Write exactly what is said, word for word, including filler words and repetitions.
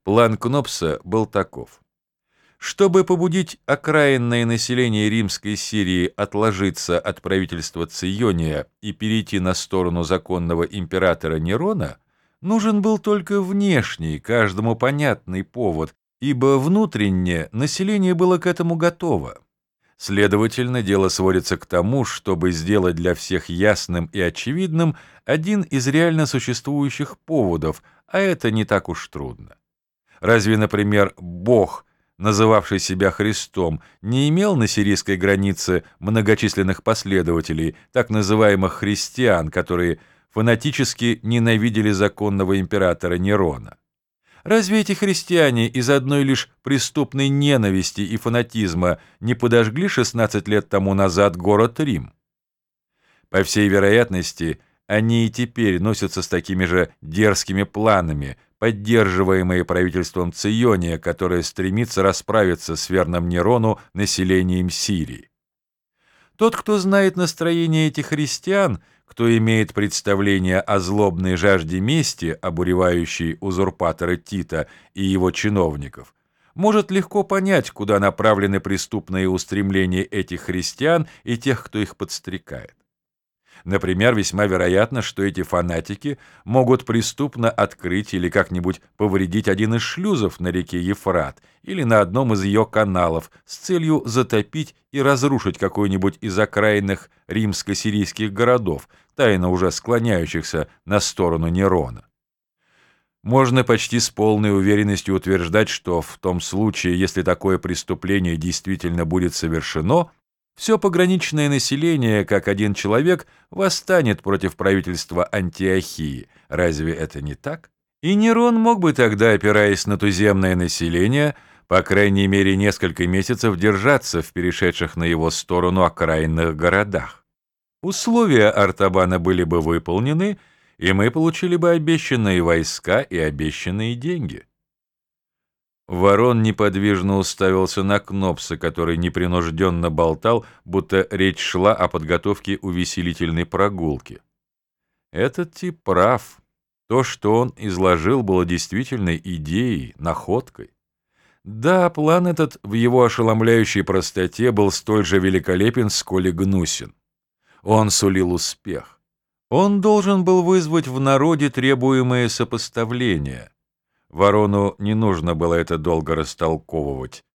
План Кнопса был таков. Чтобы побудить окраинное население Римской Сирии отложиться от правительства Циония и перейти на сторону законного императора Нерона, нужен был только внешний, каждому понятный повод, ибо внутреннее население было к этому готово. Следовательно, дело сводится к тому, чтобы сделать для всех ясным и очевидным один из реально существующих поводов, а это не так уж трудно. Разве, например, Бог, называвший себя Христом, не имел на сирийской границе многочисленных последователей, так называемых христиан, которые фанатически ненавидели законного императора Нерона? Разве эти христиане из одной лишь преступной ненависти и фанатизма не подожгли шестнадцать лет тому назад город Рим? По всей вероятности, они и теперь носятся с такими же дерзкими планами, поддерживаемые правительством Циония, которое стремится расправиться с верным Нерону населением Сирии. Тот, кто знает настроение этих христиан, кто имеет представление о злобной жажде мести, обуревающей узурпатора Тита и его чиновников, может легко понять, куда направлены преступные устремления этих христиан и тех, кто их подстрекает. Например, весьма вероятно, что эти фанатики могут преступно открыть или как-нибудь повредить один из шлюзов на реке Ефрат или на одном из ее каналов с целью затопить и разрушить какой-нибудь из окраинных римско-сирийских городов, тайно уже склоняющихся на сторону Нерона. Можно почти с полной уверенностью утверждать, что в том случае, если такое преступление действительно будет совершено, все пограничное население, как один человек, восстанет против правительства Антиохии. Разве это не так? И Нерон мог бы тогда, опираясь на туземное население, по крайней мере несколько месяцев держаться в перешедших на его сторону окраинных городах. Условия Артабана были бы выполнены, и мы получили бы обещанные войска и обещанные деньги. Ворон неподвижно уставился на Кнопса, который непринужденно болтал, будто речь шла о подготовке увеселительной прогулки. Этот тип прав. То, что он изложил, было действительно идеей, находкой. Да, план этот в его ошеломляющей простоте был столь же великолепен, сколь и гнусен. Он сулил успех. Он должен был вызвать в народе требуемое сопоставление. Ворону не нужно было это долго растолковывать.